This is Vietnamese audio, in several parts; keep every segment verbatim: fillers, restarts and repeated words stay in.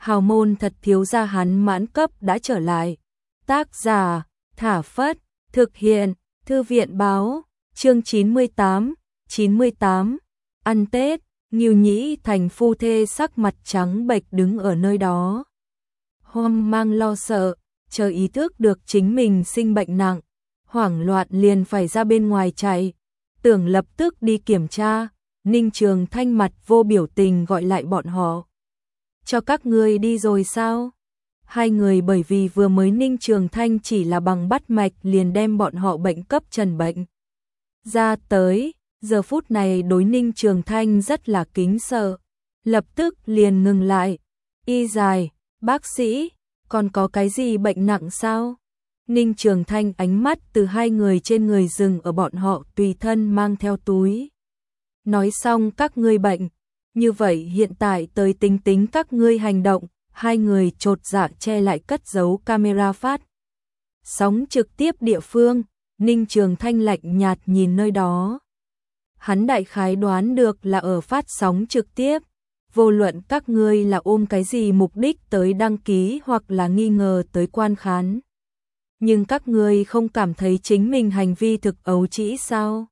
hào môn thật thiếu gia hắn mãn cấp đã trở lại. Tác giả, Thả Phất, thực hiện, Thư viện Báo, chương chín mươi tám, chín mươi tám, ăn Tết, Ngưu Nhĩ Thành phu thê sắc mặt trắng bệch đứng ở nơi đó. Hoang mang lo sợ, chờ ý thức được chính mình sinh bệnh nặng, hoảng loạn liền phải ra bên ngoài chạy, tưởng lập tức đi kiểm tra. Ninh Trường Thanh mặt vô biểu tình gọi lại bọn họ. Cho các ngươi đi rồi sao? Hai người bởi vì vừa mới Ninh Trường Thanh chỉ là bằng bắt mạch liền đem bọn họ bệnh cấp trần bệnh ra tới, giờ phút này đối Ninh Trường Thanh rất là kính sợ, lập tức liền ngừng lại. Y dài, bác sĩ, còn có cái gì bệnh nặng sao? Ninh Trường Thanh ánh mắt từ hai người trên người dừng ở bọn họ tùy thân mang theo túi. Nói xong các ngươi bệnh, như vậy hiện tại tới tính tính các ngươi hành động. Hai người chột dạ che lại cất giấu camera phát sóng trực tiếp địa phương. Ninh Trường Thanh lạnh nhạt nhìn nơi đó. Hắn đại khái đoán được là ở phát sóng trực tiếp, vô luận các ngươi là ôm cái gì mục đích tới đăng ký hoặc là nghi ngờ tới quan khán. Nhưng các ngươi không cảm thấy chính mình hành vi thực ấu trĩ sao?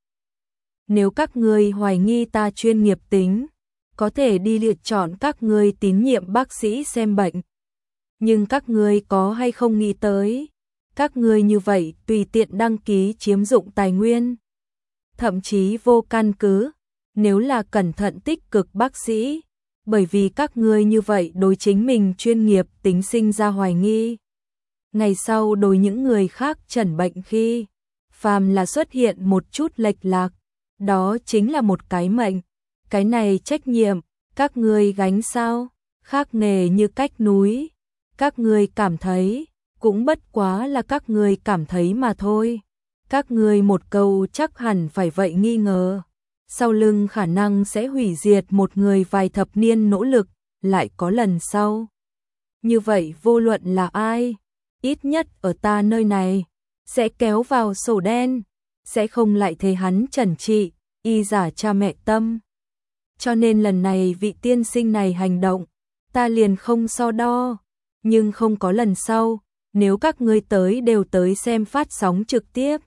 Nếu các ngươi hoài nghi ta chuyên nghiệp tính, có thể đi lựa chọn các ngươi tín nhiệm bác sĩ xem bệnh. Nhưng các ngươi có hay không nghĩ tới, các ngươi như vậy tùy tiện đăng ký chiếm dụng tài nguyên, thậm chí vô căn cứ, nếu là cẩn thận tích cực bác sĩ, bởi vì các ngươi như vậy đối chính mình chuyên nghiệp tính sinh ra hoài nghi. Ngày sau đối những người khác chẩn bệnh khi, phàm là xuất hiện một chút lệch lạc, đó chính là một cái mệnh. Cái này trách nhiệm, các ngươi gánh sao? Khác nghề như cách núi. Các ngươi cảm thấy, cũng bất quá là các ngươi cảm thấy mà thôi. Các ngươi một câu chắc hẳn phải vậy nghi ngờ. Sau lưng khả năng sẽ hủy diệt một người vài thập niên nỗ lực, lại có lần sau. Như vậy vô luận là ai, ít nhất ở ta nơi này, sẽ kéo vào sổ đen, sẽ không lại thấy hắn trần trị, y giả cha mẹ tâm. Cho nên lần này vị tiên sinh này hành động, ta liền không so đo, nhưng không có lần sau, nếu các ngươi tới đều tới xem phát sóng trực tiếp.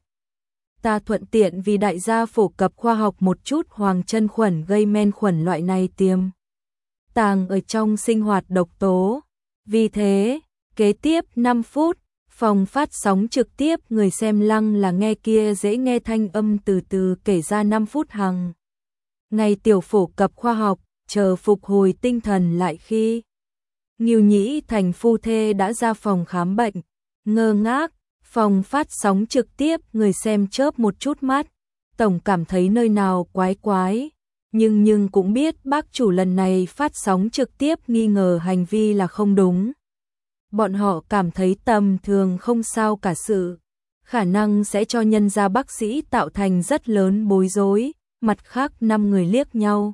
Ta thuận tiện vì đại gia phổ cập khoa học một chút hoàng chân khuẩn gây men khuẩn loại này tiềm tàng ở trong sinh hoạt độc tố. Vì thế, kế tiếp năm phút, phòng phát sóng trực tiếp người xem lăng là nghe kia dễ nghe thanh âm từ từ kể ra năm phút hằng ngày tiểu phổ cập khoa học, chờ phục hồi tinh thần lại khi Ngưu Nhĩ Thành phu thê đã ra phòng khám bệnh, ngơ ngác, phòng phát sóng trực tiếp người xem chớp một chút mắt, tổng cảm thấy nơi nào quái quái, nhưng nhưng cũng biết bác chủ lần này phát sóng trực tiếp nghi ngờ hành vi là không đúng. Bọn họ cảm thấy tầm thường không sao cả sự, khả năng sẽ cho nhân gia bác sĩ tạo thành rất lớn bối rối. Mặt khác năm người liếc nhau,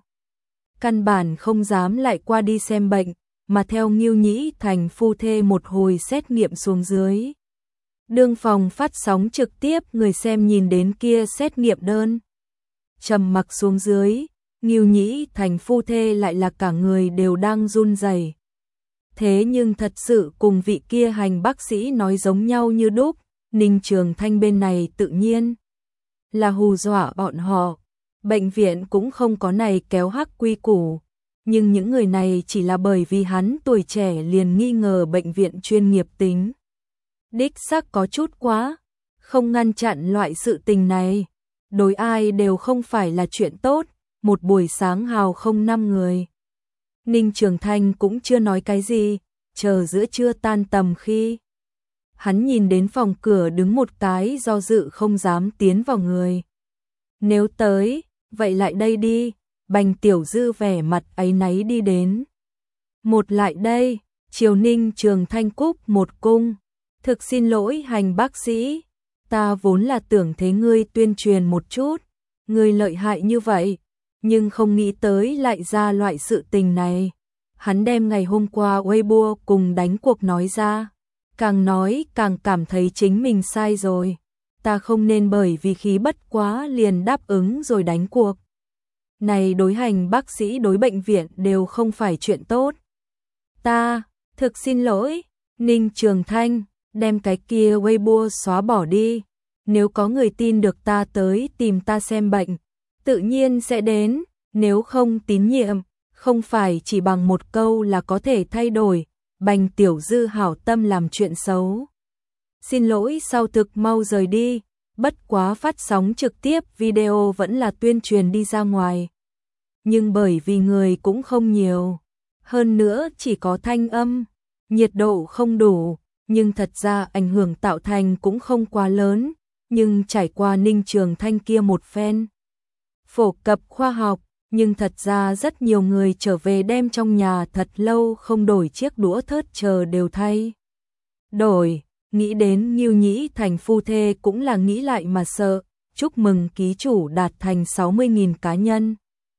căn bản không dám lại qua đi xem bệnh, mà theo Ngưu Nhĩ Thành phu thê một hồi xét nghiệm xuống dưới. Đương phòng phát sóng trực tiếp người xem nhìn đến kia xét nghiệm đơn, trầm mặc xuống dưới, Ngưu Nhĩ Thành phu thê lại là cả người đều đang run rẩy. Thế nhưng thật sự cùng vị kia hành bác sĩ nói giống nhau như đúc, Ninh Trường Thanh bên này tự nhiên là hù dọa bọn họ. Bệnh viện cũng không có này kéo hắc quy củ, nhưng những người này chỉ là bởi vì hắn tuổi trẻ liền nghi ngờ bệnh viện chuyên nghiệp tính. Đích xác có chút quá, không ngăn chặn loại sự tình này, đối ai đều không phải là chuyện tốt. Một buổi sáng hào không năm người. Ninh Trường Thanh cũng chưa nói cái gì, chờ giữa trưa tan tầm khi hắn nhìn đến phòng cửa đứng một cái do dự không dám tiến vào người. Nếu tới, vậy lại đây đi. Bành Tiểu Dư vẻ mặt áy náy đi đến. Một lại đây, chiều Ninh Trường Thanh cúp một cung. Thực xin lỗi hành bác sĩ, ta vốn là tưởng thế ngươi tuyên truyền một chút, ngươi lợi hại như vậy, nhưng không nghĩ tới lại ra loại sự tình này. Hắn đem ngày hôm qua Weibo cùng đánh cuộc nói ra, càng nói càng cảm thấy chính mình sai rồi. Ta không nên bởi vì khí bất quá liền đáp ứng rồi đánh cuộc. Này đối hành bác sĩ đối bệnh viện đều không phải chuyện tốt. Ta, Thực xin lỗi, Ninh Trường Thanh, đem cái kia Weibo xóa bỏ đi. Nếu có người tin được ta tới tìm ta xem bệnh, tự nhiên sẽ đến, nếu không tín nhiệm, không phải chỉ bằng một câu là có thể thay đổi. Bành Tiểu Dư hảo tâm làm chuyện xấu. Xin lỗi sau thực mau rời đi, bất quá phát sóng trực tiếp video vẫn là tuyên truyền đi ra ngoài. Nhưng bởi vì người cũng không nhiều, hơn nữa chỉ có thanh âm, nhiệt độ không đủ, nhưng thật ra ảnh hưởng tạo thành cũng không quá lớn, nhưng trải qua Ninh Trường Thanh kia một phen phổ cập khoa học, nhưng thật ra rất nhiều người trở về đem trong nhà thật lâu không đổi chiếc đũa thớt chờ đều thay đổi. Nghĩ đến Ngưu Nhĩ thành phu thê cũng là nghĩ lại mà sợ. Chúc mừng ký chủ đạt thành sáu mươi nghìn cá nhân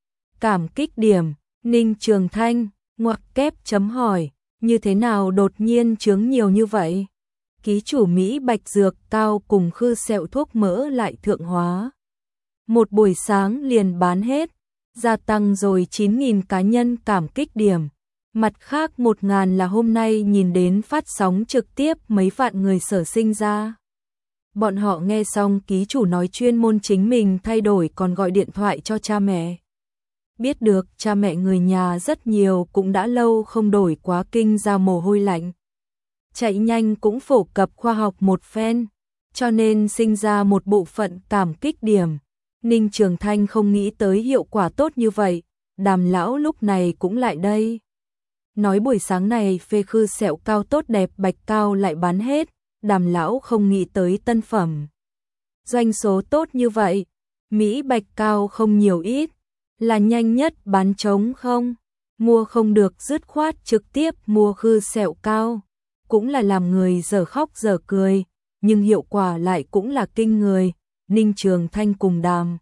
cảm kích điểm. Ninh Trường Thanh ngoặc kép chấm hỏi, như thế nào đột nhiên chướng nhiều như vậy? Ký chủ Mỹ Bạch dược cao cùng khư sẹo thuốc mỡ lại thượng hóa, một buổi sáng liền bán hết, gia tăng rồi chín nghìn cá nhân cảm kích điểm. Mặt khác một ngàn là hôm nay nhìn đến phát sóng trực tiếp mấy vạn người sở sinh ra. Bọn họ nghe xong ký chủ nói chuyên môn chính mình thay đổi còn gọi điện thoại cho cha mẹ. Biết được cha mẹ người nhà rất nhiều cũng đã lâu không đổi quá kinh ra mồ hôi lạnh. Chạy nhanh cũng phổ cập khoa học một phen, cho nên sinh ra một bộ phận cảm kích điểm. Ninh Trường Thanh không nghĩ tới hiệu quả tốt như vậy, Đàm lão lúc này cũng lại đây. Nói buổi sáng này phê khư sẹo cao tốt đẹp bạch cao lại bán hết, Đàm lão không nghĩ tới tân phẩm. Doanh số tốt như vậy, Mỹ bạch cao không nhiều ít, là nhanh nhất bán trống không? Mua không được dứt khoát trực tiếp mua khư sẹo cao, cũng là làm người dở khóc dở cười, nhưng hiệu quả lại cũng là kinh người. Ninh Trường Thanh cùng Đàm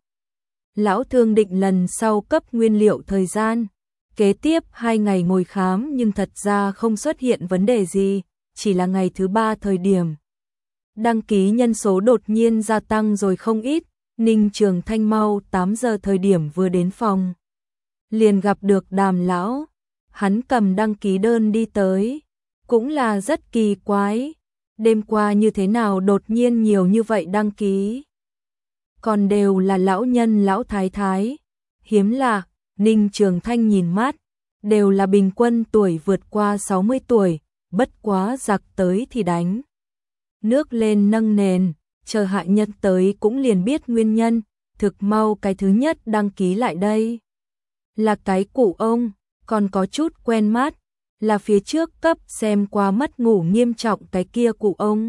lão thương định lần sau cấp nguyên liệu thời gian. Kế tiếp hai ngày ngồi khám nhưng thật ra không xuất hiện vấn đề gì, chỉ là ngày thứ ba thời điểm. Đăng ký nhân số đột nhiên gia tăng rồi không ít, Ninh Trường Thanh mau tám giờ thời điểm vừa đến phòng. Liền gặp được Đàm lão, hắn cầm đăng ký đơn đi tới, cũng là rất kỳ quái. Đêm qua như thế nào đột nhiên nhiều như vậy đăng ký? Còn đều là lão nhân lão thái thái, hiếm lạ. Ninh Trường Thanh nhìn mát, đều là bình quân tuổi vượt qua sáu mươi tuổi, bất quá giặc tới thì đánh nước lên nâng nền, chờ hạ nhân tới cũng liền biết nguyên nhân. Thực mau cái thứ nhất đăng ký lại đây là cái cụ ông, còn có chút quen mắt, là phía trước cấp xem qua mất ngủ nghiêm trọng cái kia cụ ông.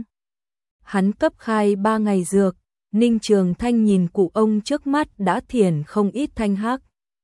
Hắn cấp khai ba ngày dược, Ninh Trường Thanh nhìn cụ ông trước mắt đã thiển không ít thanh hắc.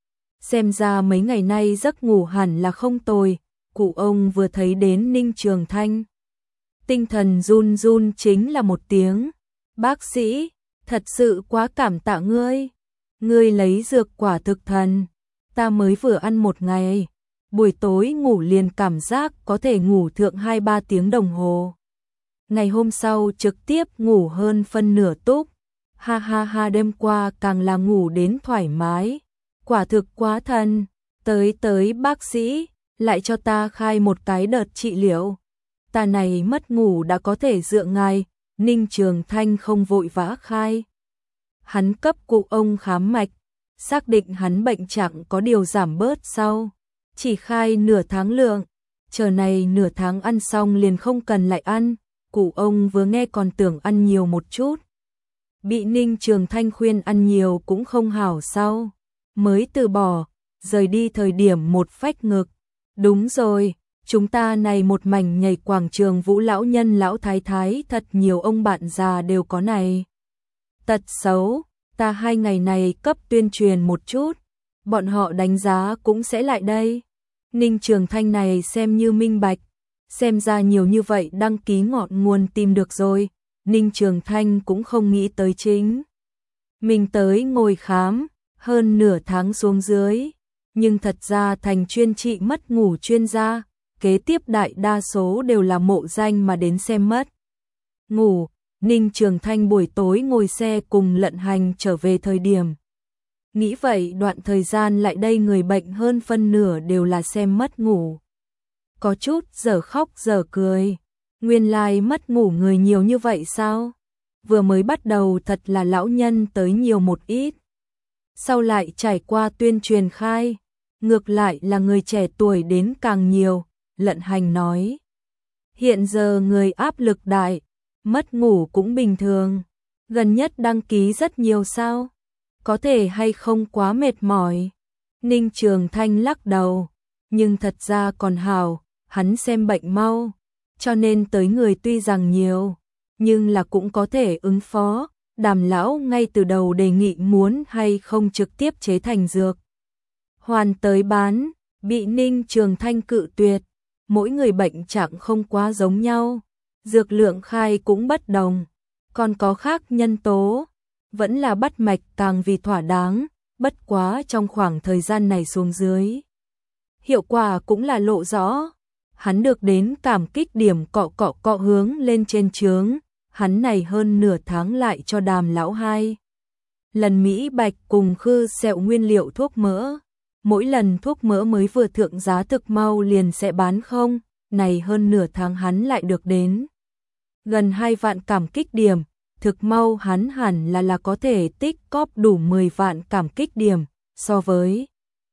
Xem ra mấy ngày nay giấc ngủ hẳn là không tồi. Cụ ông vừa thấy đến Ninh Trường Thanh, tinh thần run run chính là một tiếng. Bác sĩ, thật sự quá cảm tạ ngươi. Ngươi lấy dược quả thực thần. Ta mới vừa ăn một ngày, buổi tối ngủ liền cảm giác có thể ngủ thượng hai ba tiếng đồng hồ. Ngày hôm sau trực tiếp ngủ hơn phân nửa túc. Ha ha ha, đêm qua càng là ngủ đến thoải mái. Quả thực quá thần. Tới tới bác sĩ, lại cho ta khai một cái đợt trị liệu. Ta này mất ngủ đã có thể dựa ngài. Ninh Trường Thanh không vội vã khai. Hắn cấp cụ ông khám mạch, xác định hắn bệnh trạng có điều giảm bớt sau. Chỉ khai nửa tháng lượng, chờ này nửa tháng ăn xong liền không cần lại ăn. Cụ ông vừa nghe còn tưởng ăn nhiều một chút. Bị Ninh Trường Thanh khuyên ăn nhiều cũng không hảo sau. Mới từ bỏ, rời đi thời điểm một phách ngực. Đúng rồi, chúng ta này một mảnh nhảy quảng trường vũ lão nhân lão thái thái thật nhiều ông bạn già đều có này. Tật xấu, ta hai ngày này cấp tuyên truyền một chút, bọn họ đánh giá cũng sẽ lại đây. Ninh Trường Thanh này xem như minh bạch, xem ra nhiều như vậy đăng ký ngọn nguồn tìm được rồi. Ninh Trường Thanh cũng không nghĩ tới chính mình tới ngồi khám hơn nửa tháng xuống dưới, nhưng thật ra thành chuyên trị mất ngủ chuyên gia. Kế tiếp đại đa số đều là mộ danh mà đến xem mất ngủ. Ninh Trường Thanh buổi tối ngồi xe cùng Lận Hành trở về thời điểm, nghĩ vậy đoạn thời gian lại đây người bệnh hơn phân nửa đều là xem mất ngủ. có chút giờ khóc giờ cười. Nguyên lai mất ngủ người nhiều như vậy sao? Vừa mới bắt đầu thật là lão nhân tới nhiều một ít. Sau lại trải qua tuyên truyền khai, ngược lại là người trẻ tuổi đến càng nhiều, Lận Hành nói. Hiện giờ người áp lực đại, mất ngủ cũng bình thường. Gần nhất đăng ký rất nhiều sao? Có thể hay không quá mệt mỏi? Ninh Trường Thanh lắc đầu, nhưng thật ra còn hảo, hắn xem bệnh mau, cho nên tới người tuy rằng nhiều, nhưng là cũng có thể ứng phó. Đàm lão ngay từ đầu đề nghị muốn hay không trực tiếp chế thành dược hoàn tới bán, bị Ninh Trường Thanh cự tuyệt. Mỗi người bệnh trạng không quá giống nhau, dược lượng khai cũng bất đồng, còn có khác nhân tố, vẫn là bắt mạch càng vì thỏa đáng, bất quá trong khoảng thời gian này xuống dưới. Hiệu quả cũng là lộ rõ, hắn được đến cảm kích điểm cọ cọ cọ hướng lên trên trướng, hắn này hơn nửa tháng lại cho Đàm lão hai lần Mỹ Bạch cùng khư sẹo nguyên liệu thuốc mỡ. Mỗi lần thuốc mỡ mới vừa thượng giá thực mau liền sẽ bán không, này hơn nửa tháng hắn lại được đến gần hai vạn cảm kích điểm, thực mau hắn hẳn là là có thể tích cóp đủ mười vạn cảm kích điểm, so với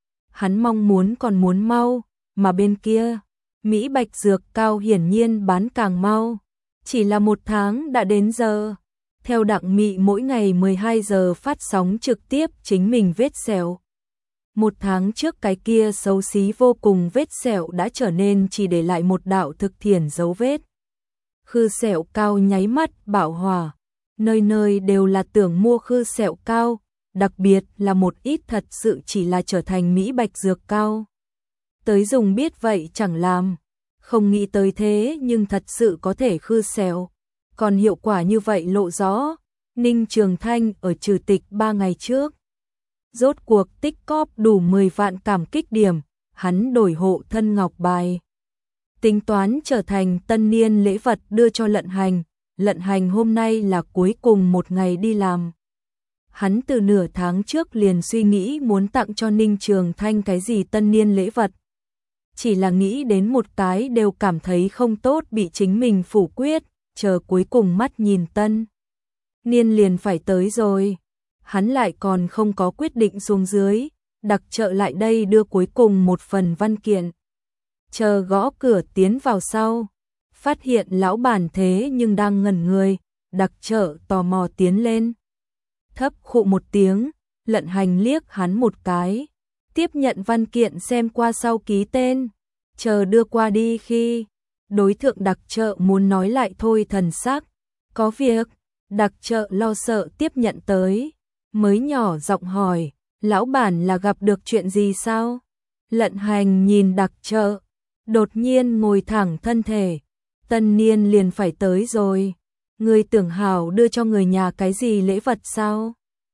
hắn mong muốn còn muốn mau, mà bên kia, Mỹ Bạch dược cao hiển nhiên bán càng mau, chỉ là một tháng đã đến giờ. Theo Đặng Mị mỗi ngày mười hai giờ phát sóng trực tiếp chính mình vết sẹo. Một tháng trước cái kia xấu xí vô cùng vết sẹo đã trở nên chỉ để lại một đạo thực thiển dấu vết. Khư sẹo cao nháy mắt bạo hỏa, nơi nơi đều là tưởng mua khư sẹo cao, đặc biệt là một ít thật sự chỉ là trở thành Mỹ Bạch dược cao. Tới dùng biết vậy chẳng làm, không nghĩ tới thế nhưng thật sự có thể khư sẹo, còn hiệu quả như vậy lộ rõ. Ninh Trường Thanh ở trừ tịch ba ngày trước, rốt cuộc tích cóp đủ mười vạn cảm kích điểm, hắn đổi hộ thân ngọc bài. Tính toán trở thành tân niên lễ vật đưa cho Lận Hành, Lận Hành hôm nay là cuối cùng một ngày đi làm. Hắn từ nửa tháng trước liền suy nghĩ muốn tặng cho Ninh Trường Thanh cái gì tân niên lễ vật. Chỉ là nghĩ đến một cái đều cảm thấy không tốt bị chính mình phủ quyết, chờ cuối cùng mắt nhìn tân niên liền phải tới rồi. Hắn lại còn không có quyết định xuống dưới, đặc trợ lại đây đưa cuối cùng một phần văn kiện. Chờ gõ cửa tiến vào sau, phát hiện lão bản thế nhưng đang ngẩn người, đặc trợ tò mò tiến lên. Thấp khụ một tiếng, Lận Hành liếc hắn một cái, tiếp nhận văn kiện xem qua sau ký tên, chờ đưa qua đi khi đối thượng đặc trợ muốn nói lại thôi thần sắc, có việc, đặc trợ lo sợ tiếp nhận tới. Mới nhỏ giọng hỏi, lão bản là gặp được chuyện gì sao? Lận Hành nhìn đặc trợ, đột nhiên ngồi thẳng thân thể, tân niên liền phải tới rồi, người tưởng hảo đưa cho người nhà cái gì lễ vật sao?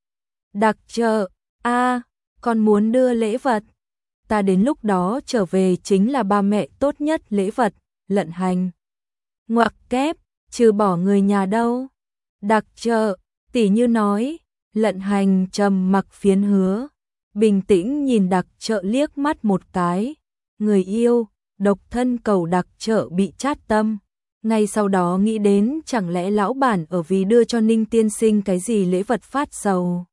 Đặc trợ, a, con muốn đưa lễ vật, ta đến lúc đó trở về chính là ba mẹ tốt nhất lễ vật. Lận Hành ngoặc kép, trừ bỏ người nhà đâu? Đặc trợ, tỉ như nói. Lận Hành trầm mặc phiến hứa, bình tĩnh nhìn đặc trợ liếc mắt một cái, người yêu, độc thân cầu đặc trợ bị chát tâm, ngay sau đó nghĩ đến chẳng lẽ lão bản ở vì đưa cho Ninh tiên sinh cái gì lễ vật phát sầu.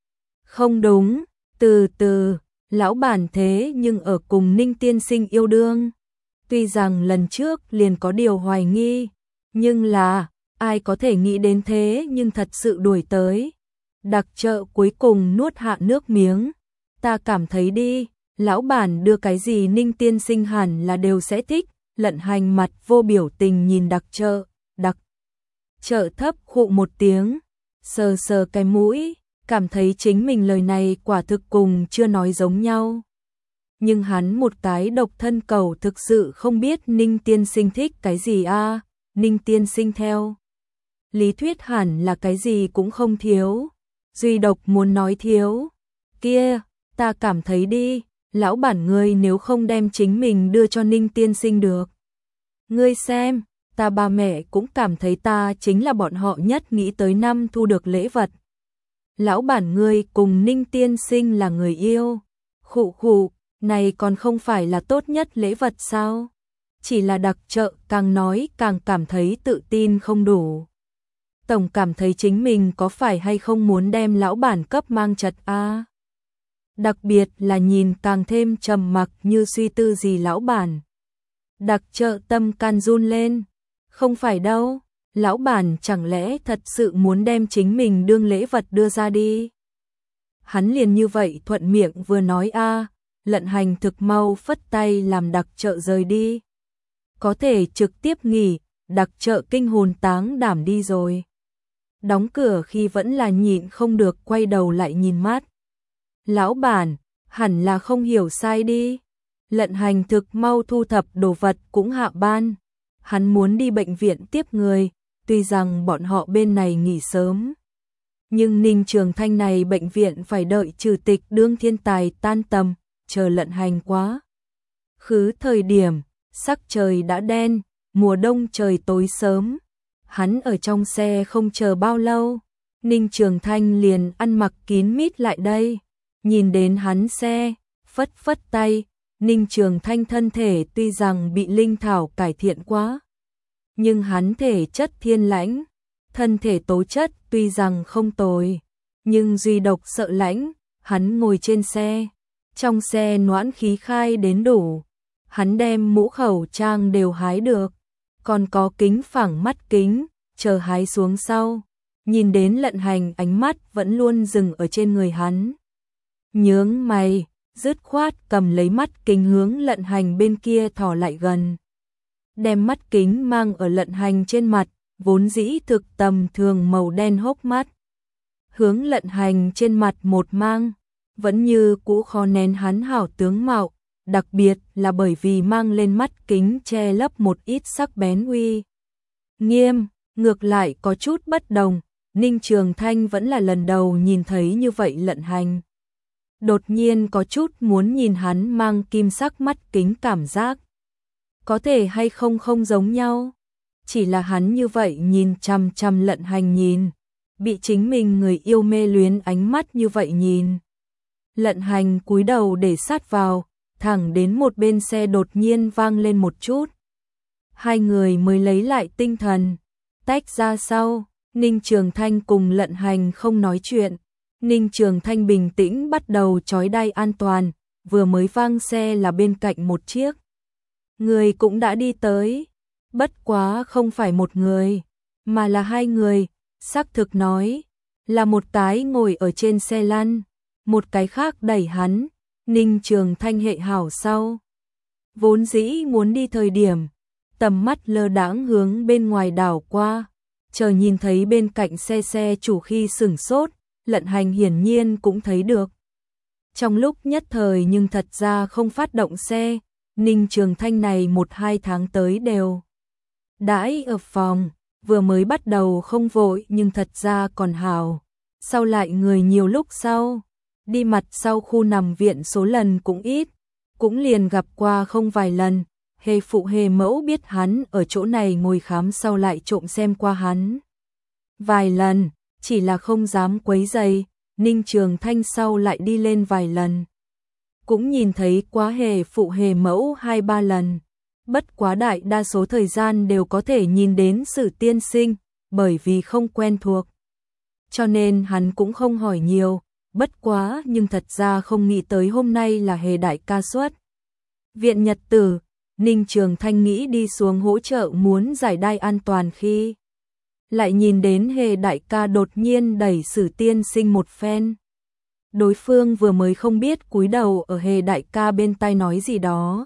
Không đúng, từ từ, lão bản thế nhưng ở cùng Ninh tiên sinh yêu đương, tuy rằng lần trước liền có điều hoài nghi, nhưng là, ai có thể nghĩ đến thế nhưng thật sự đuổi tới. Đặc trợ cuối cùng nuốt hạ nước miếng, ta cảm thấy đi, lão bản đưa cái gì Ninh tiên sinh hẳn là đều sẽ thích. Lận Hành mặt vô biểu tình nhìn đặc trợ, đặc trợ thấp khụ một tiếng, sờ sờ cái mũi, cảm thấy chính mình lời này quả thực cùng chưa nói giống nhau. Nhưng hắn một cái độc thân cầu thực sự không biết Ninh tiên sinh thích cái gì a, à? Ninh tiên sinh theo lý thuyết hẳn là cái gì cũng không thiếu, duy độc muốn nói thiếu. Kia, ta cảm thấy đi, lão bản ngươi nếu không đem chính mình đưa cho Ninh tiên sinh được. Ngươi xem, ta ba mẹ cũng cảm thấy ta chính là bọn họ nhất nghĩ tới năm thu được lễ vật. Lão bản ngươi cùng Ninh tiên sinh là người yêu. Khụ khụ, này còn không phải là tốt nhất lễ vật sao? chỉ là đặc trợ càng nói càng cảm thấy tự tin không đủ. Tổng cảm thấy chính mình có phải hay không muốn đem lão bản cấp mang chật a. À? Đặc biệt là nhìn càng thêm trầm mặc như suy tư gì lão bản. Đặc trợ tâm can run lên. Không phải đâu, lão bản chẳng lẽ thật sự muốn đem chính mình đương lễ vật đưa ra đi. Hắn liền như vậy thuận miệng vừa nói a, à, Lận Hành thực mau phất tay làm đặc trợ rời đi. Có thể trực tiếp nghỉ, đặc trợ kinh hồn táng đảm đi rồi. Đóng cửa khi vẫn là nhịn không được quay đầu lại nhìn mắt. Lão bản, hẳn là không hiểu sai đi. Lận Hành thực mau thu thập đồ vật cũng hạ ban. Hắn muốn đi bệnh viện tiếp người, tuy rằng bọn họ bên này nghỉ sớm. Nhưng Ninh Trường Thanh này bệnh viện phải đợi trừ tịch đương thiên tài tan tầm, chờ Lận Hành quá. Khứ thời điểm, sắc trời đã đen, mùa đông trời tối sớm. Hắn ở trong xe không chờ bao lâu, Ninh Trường Thanh liền ăn mặc kín mít lại đây. Nhìn đến hắn xe, phất phất tay, Ninh Trường Thanh thân thể tuy rằng bị linh thảo cải thiện quá, nhưng hắn thể chất thiên lãnh, thân thể tố chất tuy rằng không tồi, nhưng duy độc sợ lãnh, hắn ngồi trên xe, trong xe noãn khí khai đến đủ, hắn đem mũ khẩu trang đều hái được, còn có kính phẳng mắt kính, chờ hái xuống sau, nhìn đến Lận Hành ánh mắt vẫn luôn dừng ở trên người hắn. Nhướng mày, dứt khoát cầm lấy mắt kính hướng Lận Hành bên kia thò lại gần. Đem mắt kính mang ở Lận Hành trên mặt, vốn dĩ thực tầm thường màu đen hốc mắt. Hướng Lận Hành trên mặt một mang, vẫn như cũ khó nén hắn hảo tướng mạo, đặc biệt là bởi vì mang lên mắt kính che lấp một ít sắc bén uy nghiêm, ngược lại có chút bất đồng. Ninh Trường Thanh vẫn là lần đầu nhìn thấy như vậy Lận Hành. Đột nhiên có chút muốn nhìn hắn mang kim sắc mắt kính cảm giác. Có thể hay không không giống nhau. Chỉ là hắn như vậy nhìn chằm chằm Lận Hành nhìn. Bị chính mình người yêu mê luyến ánh mắt như vậy nhìn. Lận Hành cúi đầu để sát vào, thẳng đến một bên xe đột nhiên vang lên một chút. Hai người mới lấy lại tinh thần. Tách ra sau, Ninh Trường Thanh cùng Lận Hành không nói chuyện. Ninh Trường Thanh bình tĩnh bắt đầu trói đai an toàn, vừa mới vang xe là bên cạnh một chiếc. Người cũng đã đi tới, bất quá không phải một người, mà là hai người, xác thực nói, là một cái ngồi ở trên xe lăn, một cái khác đẩy hắn. Ninh Trường Thanh hệ hảo sau. Vốn dĩ muốn đi thời điểm, tầm mắt lơ đãng hướng bên ngoài đảo qua, chờ nhìn thấy bên cạnh xe xe chủ khi sửng sốt. Lận Hành hiển nhiên cũng thấy được. Trong lúc nhất thời nhưng thật ra không phát động xe, Ninh Trường Thanh này một hai tháng tới đều đãi ở phòng, vừa mới bắt đầu không vội nhưng thật ra còn hào. Sau lại người nhiều lúc sau, đi mặt sau khu nằm viện số lần cũng ít, cũng liền gặp qua không vài lần. Hề phụ hề mẫu biết hắn ở chỗ này ngồi khám sau lại trộm xem qua hắn vài lần. Chỉ là không dám quấy rầy. Ninh Trường Thanh sau lại đi lên vài lần, cũng nhìn thấy quá hề phụ hề mẫu hai ba lần, bất quá đại đa số thời gian đều có thể nhìn đến Sử tiên sinh, bởi vì không quen thuộc, cho nên hắn cũng không hỏi nhiều. Bất quá nhưng thật ra không nghĩ tới hôm nay là hề đại ca xuất viện nhật tử. Ninh Trường Thanh nghĩ đi xuống hỗ trợ muốn giải đai an toàn khi lại nhìn đến hề đại ca đột nhiên đẩy Sử tiên sinh một phen. Đối phương vừa mới không biết cúi đầu ở hề đại ca bên tai nói gì đó,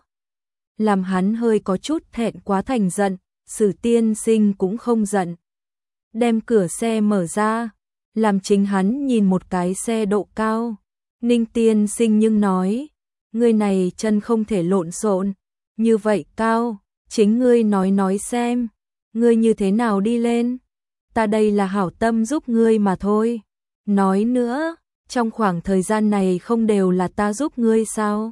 làm hắn hơi có chút thẹn quá thành giận. Sử tiên sinh cũng không giận, đem cửa xe mở ra, làm chính hắn nhìn một cái xe độ cao. Ninh tiên sinh nhưng nói, người này chân không thể lộn xộn, như vậy cao, chính ngươi nói nói xem, ngươi như thế nào đi lên. Ta đây là hảo tâm giúp ngươi mà thôi. Nói nữa, trong khoảng thời gian này không đều là ta giúp ngươi sao?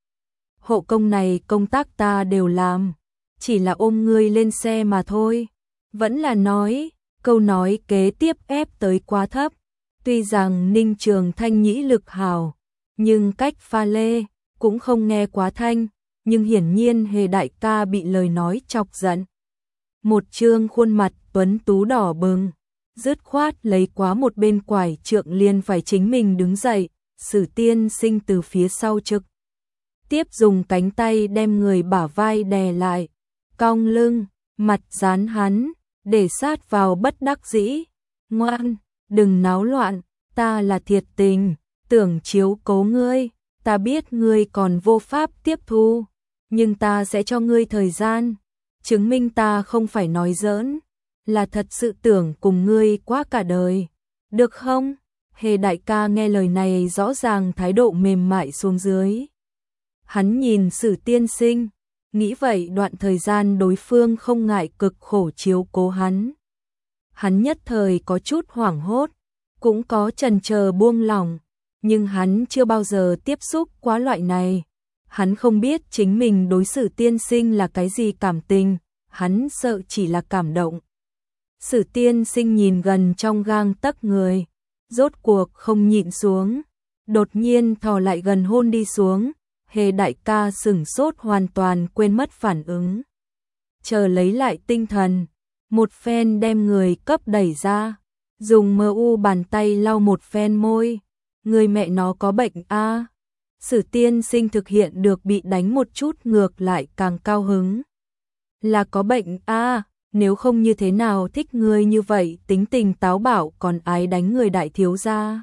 Hộ công này công tác ta đều làm, chỉ là ôm ngươi lên xe mà thôi. Vẫn là nói, câu nói kế tiếp ép tới quá thấp. Tuy rằng Ninh Trường Thanh nhĩ lực hảo, nhưng cách pha lê cũng không nghe quá thanh, nhưng hiển nhiên Hề đại ca bị lời nói chọc giận. Một trương khuôn mặt tuấn tú đỏ bừng, dứt khoát lấy quá một bên quải trượng liền phải chính mình đứng dậy, Sử Tiên Sinh từ phía sau trực tiếp dùng cánh tay đem người bả vai đè lại, cong lưng, mặt dán hắn, để sát vào bất đắc dĩ. Ngoan, đừng náo loạn, ta là thiệt tình, tưởng chiếu cố ngươi, ta biết ngươi còn vô pháp tiếp thu, nhưng ta sẽ cho ngươi thời gian, chứng minh ta không phải nói giỡn, là thật sự tưởng cùng ngươi qua cả đời, được không? Hề đại ca nghe lời này rõ ràng thái độ mềm mại xuống dưới. Hắn nhìn Sử Tiên Sinh, nghĩ vậy đoạn thời gian đối phương không ngại cực khổ chiếu cố hắn. Hắn nhất thời có chút hoảng hốt, cũng có chần chờ buông lỏng, nhưng hắn chưa bao giờ tiếp xúc quá loại này. Hắn không biết chính mình đối Sử Tiên Sinh là cái gì cảm tình, hắn sợ chỉ là cảm động. Sử Tiên Sinh nhìn gần trong gang tấc người, rốt cuộc không nhịn xuống, đột nhiên thò lại gần hôn đi xuống. Hề đại ca sửng sốt hoàn toàn quên mất phản ứng. Chờ lấy lại tinh thần, một phen đem người cấp đẩy ra, dùng mờ u bàn tay lau một phen môi. Người mẹ nó có bệnh a. À? Sử Tiên Sinh thực hiện được bị đánh một chút ngược lại càng cao hứng. Là có bệnh a, à, nếu không như thế nào thích người như vậy, tính tình táo bạo còn ái đánh người đại thiếu gia.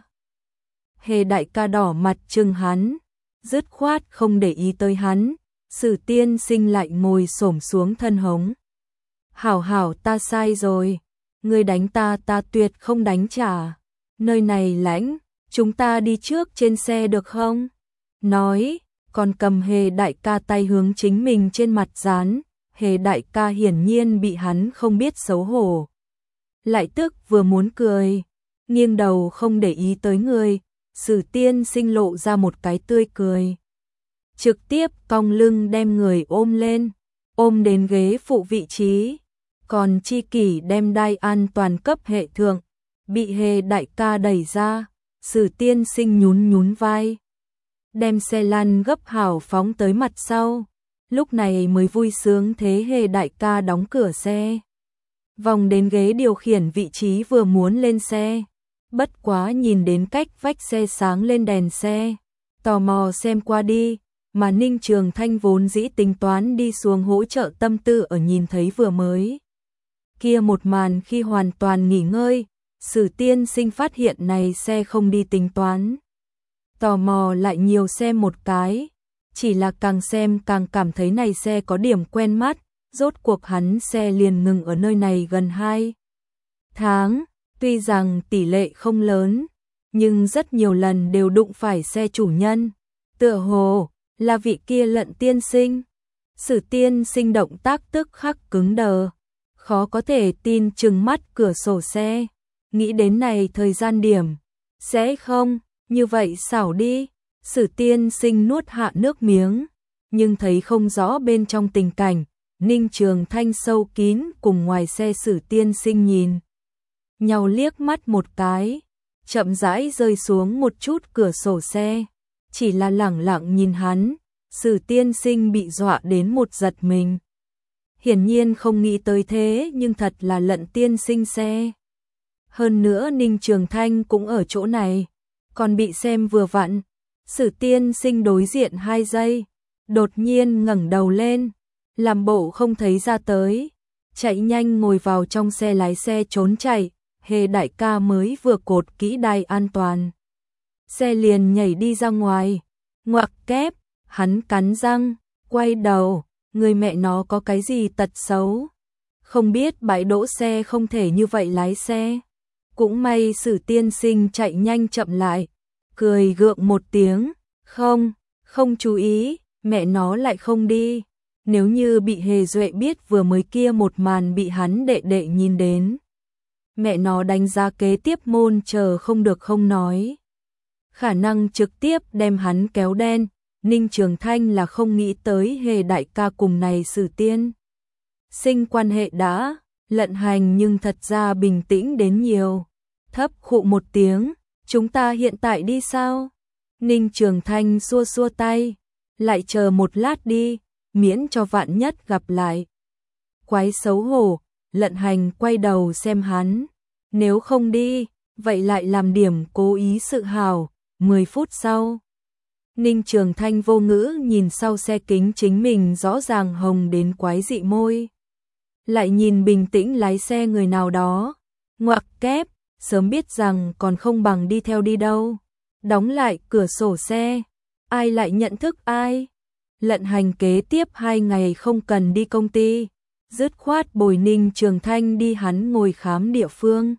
Hề đại ca đỏ mặt trừng hắn, dứt khoát không để ý tới hắn. Sử Tiên Sinh lại ngồi xổm xuống thân hống. Hảo hảo, ta sai rồi, ngươi đánh ta ta tuyệt không đánh trả. Nơi này lãnh, chúng ta đi trước trên xe được không? Nói, còn cầm Hề đại ca tay hướng chính mình trên mặt dán. Hề đại ca hiển nhiên bị hắn không biết xấu hổ, lại tức vừa muốn cười, nghiêng đầu không để ý tới người. Sử Tiên Sinh lộ ra một cái tươi cười, trực tiếp cong lưng đem người ôm lên, ôm đến ghế phụ vị trí, còn chi kỷ đem đai an toàn cấp hệ thượng, bị Hề đại ca đẩy ra. Sử Tiên Sinh nhún nhún vai, đem xe lăn gấp hảo phóng tới mặt sau, lúc này mới vui sướng thế Hề đại ca đóng cửa xe, vòng đến ghế điều khiển vị trí vừa muốn lên xe. Bất quá nhìn đến cách vách xe sáng lên đèn xe, tò mò xem qua đi, mà Ninh Trường Thanh vốn dĩ tính toán đi xuống hỗ trợ tâm tư ở nhìn thấy vừa mới kia một màn khi hoàn toàn nghỉ ngơi. Sử Tiên Sinh phát hiện này xe không đi tính toán, tò mò lại nhiều xem một cái, chỉ là càng xem càng cảm thấy này xe có điểm quen mắt. Rốt cuộc hắn xe liền ngừng ở nơi này gần hai tháng. Tuy rằng tỷ lệ không lớn, nhưng rất nhiều lần đều đụng phải xe chủ nhân, tựa hồ là vị kia Lận tiên sinh. Sử Tiên Sinh động tác tức khắc cứng đờ, khó có thể tin trừng mắt cửa sổ xe, nghĩ đến này thời gian điểm, sẽ không, như vậy xảo đi. Sử Tiên Sinh nuốt hạ nước miếng, nhưng thấy không rõ bên trong tình cảnh. Ninh Trường Thanh sâu kín cùng ngoài xe Sử Tiên Sinh nhìn nhau liếc mắt một cái, chậm rãi rơi xuống một chút cửa sổ xe, chỉ là lẳng lặng nhìn hắn. Sử Tiên Sinh bị dọa đến một giật mình, hiển nhiên không nghĩ tới thế, nhưng thật là Lận tiên sinh xe. Hơn nữa Ninh Trường Thanh cũng ở chỗ này, còn bị xem vừa vặn. Sử Tiên Sinh đối diện hai giây, đột nhiên ngẩng đầu lên, làm bộ không thấy ra tới, chạy nhanh ngồi vào trong xe lái xe trốn chạy. Hề đại ca mới vừa cột kỹ đai an toàn, xe liền nhảy đi ra ngoài. Ngoặc kép, hắn cắn răng, quay đầu, người mẹ nó có cái gì tật xấu, không biết bãi đỗ xe không thể như vậy lái xe. Cũng may Sử Tiên Sinh chạy nhanh chậm lại, cười gượng một tiếng, không, không chú ý, mẹ nó lại không đi. Nếu như bị Hề Duệ biết vừa mới kia một màn bị hắn đệ đệ nhìn đến, mẹ nó đánh giá kế tiếp môn chờ không được không nói, khả năng trực tiếp đem hắn kéo đen. Ninh Trường Thanh là không nghĩ tới Hề đại ca cùng này Sử Tiên Sinh quan hệ đã lận hành, nhưng thật ra bình tĩnh đến nhiều. Thấp khụ một tiếng, chúng ta hiện tại đi sao? Ninh Trường Thanh xua xua tay, lại chờ một lát đi. miễn cho vạn nhất gặp lại. Quái xấu hổ, Lận Hành quay đầu xem hắn, nếu không đi, vậy lại làm điểm cố ý sự hào. Mười phút sau, Ninh Trường Thanh vô ngữ nhìn sau xe kính chính mình rõ ràng hồng đến quái dị môi. Lại nhìn bình tĩnh lái xe người nào đó, ngoặc kép, sớm biết rằng còn không bằng đi theo đi đâu. Đóng lại cửa sổ xe, ai lại nhận thức ai. Lận Hành kế tiếp hai ngày không cần đi công ty, dứt khoát bồi Ninh Trường Thanh đi hắn ngồi khám địa phương.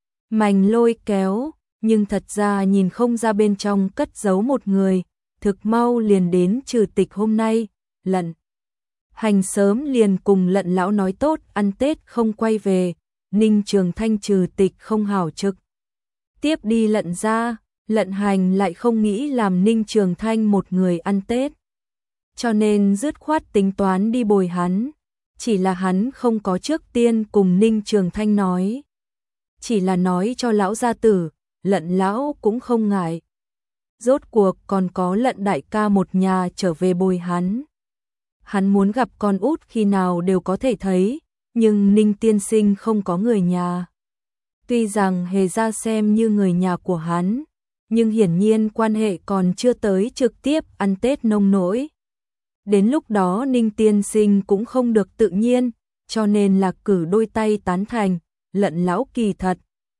Mành lôi kéo, nhưng thật ra nhìn không ra bên trong cất giấu một người, thực mau liền đến trừ tịch hôm nay. Lận Hành sớm liền cùng Lận lão nói tốt ăn Tết không quay về, Ninh Trường Thanh trừ tịch không hảo trực tiếp đi Lận ra. Lận Hành lại không nghĩ làm Ninh Trường Thanh một người ăn Tết, cho nên dứt khoát tính toán đi bồi hắn. Chỉ là hắn không có trước tiên cùng Ninh Trường Thanh nói, chỉ là nói cho lão gia tử. Lận lão cũng không ngại, rốt cuộc còn có Lận đại ca một nhà trở về bồi hắn. Hắn muốn gặp con út khi nào đều có thể thấy, nhưng Ninh tiên sinh không có người nhà. Tuy rằng Hề gia xem như người nhà của hắn, nhưng hiển nhiên quan hệ còn chưa tới trực tiếp ăn Tết nông nỗi. Đến lúc đó Ninh tiên sinh cũng không được tự nhiên, cho nên là cử đôi tay tán thành. Lận lão kỳ thật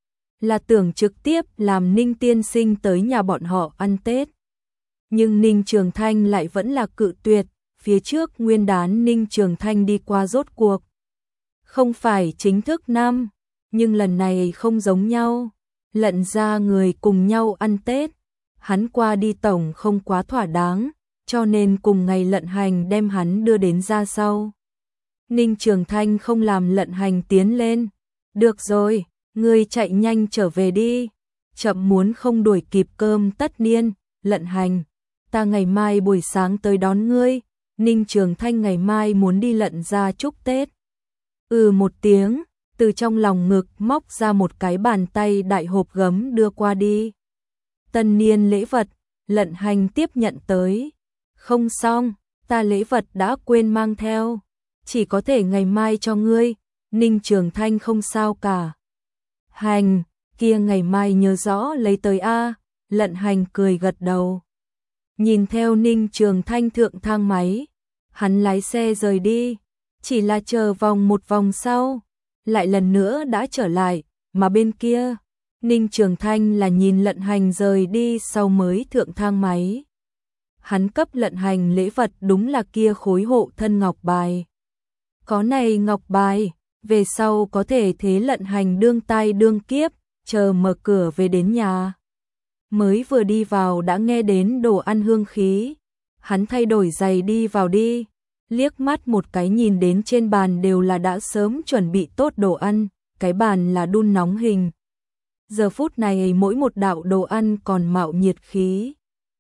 là tưởng trực tiếp làm Ninh tiên sinh tới nhà bọn họ ăn Tết. Nhưng Ninh Trường Thanh lại vẫn là cự tuyệt. Phía trước nguyên đán Ninh Trường Thanh đi qua rốt cuộc không phải chính thức năm, nhưng lần này không giống nhau. Lận ra người cùng nhau ăn Tết, hắn qua đi tổng không quá thỏa đáng, cho nên cùng ngày Lận Hành đem hắn đưa đến ra sau. Ninh Trường Thanh không làm Lận Hành tiến lên. Được rồi, ngươi chạy nhanh trở về đi, chậm muốn không đuổi kịp cơm tất niên. Lận Hành, ta ngày mai buổi sáng tới đón ngươi. Ninh Trường Thanh ngày mai muốn đi Lận ra chúc Tết. Ừ một tiếng, từ trong lòng ngực móc ra một cái bàn tay đại hộp gấm đưa qua đi. Tân niên lễ vật. Lận Hành tiếp nhận tới. Không xong, ta lễ vật đã quên mang theo, chỉ có thể ngày mai cho ngươi. Ninh Trường Thanh không sao cả. Hành, kia ngày mai nhớ rõ lấy tới a. Lận Hành cười gật đầu. Nhìn theo Ninh Trường Thanh thượng thang máy, hắn lái xe rời đi, chỉ là chờ vòng một vòng sau, lại lần nữa đã trở lại, mà bên kia, Ninh Trường Thanh là nhìn Lận Hành rời đi sau mới thượng thang máy. Hắn cấp Lận Hành lễ vật đúng là kia khối hộ thân ngọc bài. Có này ngọc bài, về sau có thể thế Lận Hành đương tai đương kiếp, chờ mở cửa về đến nhà. Mới vừa đi vào đã nghe đến đồ ăn hương khí, hắn thay đổi giày đi vào đi, liếc mắt một cái nhìn đến trên bàn đều là đã sớm chuẩn bị tốt đồ ăn, cái bàn là đun nóng hình. Giờ phút này mỗi một đạo đồ ăn còn mạo nhiệt khí,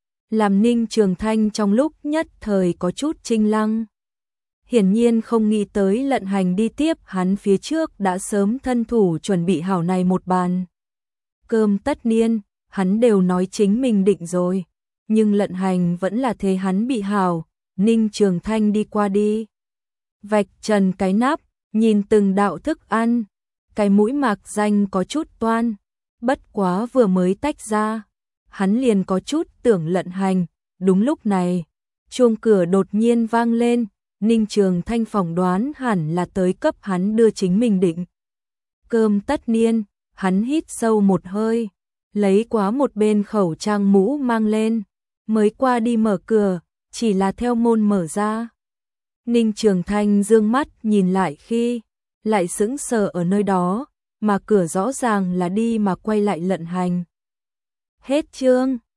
làm Ninh Trường Thanh trong lúc nhất thời có chút chinh lăng. Hiển nhiên không nghĩ tới Lận Hành đi tiếp hắn phía trước đã sớm thân thủ chuẩn bị hảo này một bàn cơm tất niên, hắn đều nói chính mình định rồi, nhưng Lận Hành vẫn là thế hắn bị hảo. Ninh Trường Thanh đi qua đi, vạch trần cái nắp, nhìn từng đạo thức ăn, cái mũi mạc danh có chút toan, bất quá vừa mới tách ra, hắn liền có chút tưởng Lận Hành. Đúng lúc này, chuông cửa đột nhiên vang lên, Ninh Trường Thanh phỏng đoán hẳn là tới cấp hắn đưa chính mình định cơm tất niên. Hắn hít sâu một hơi, lấy quá một bên khẩu trang mũ mang lên, mới qua đi mở cửa, chỉ là theo môn mở ra. Ninh Trường Thanh dương mắt nhìn lại khi, lại sững sờ ở nơi đó, mà cửa rõ ràng là đi mà quay lại Lận Hành. Hết chương.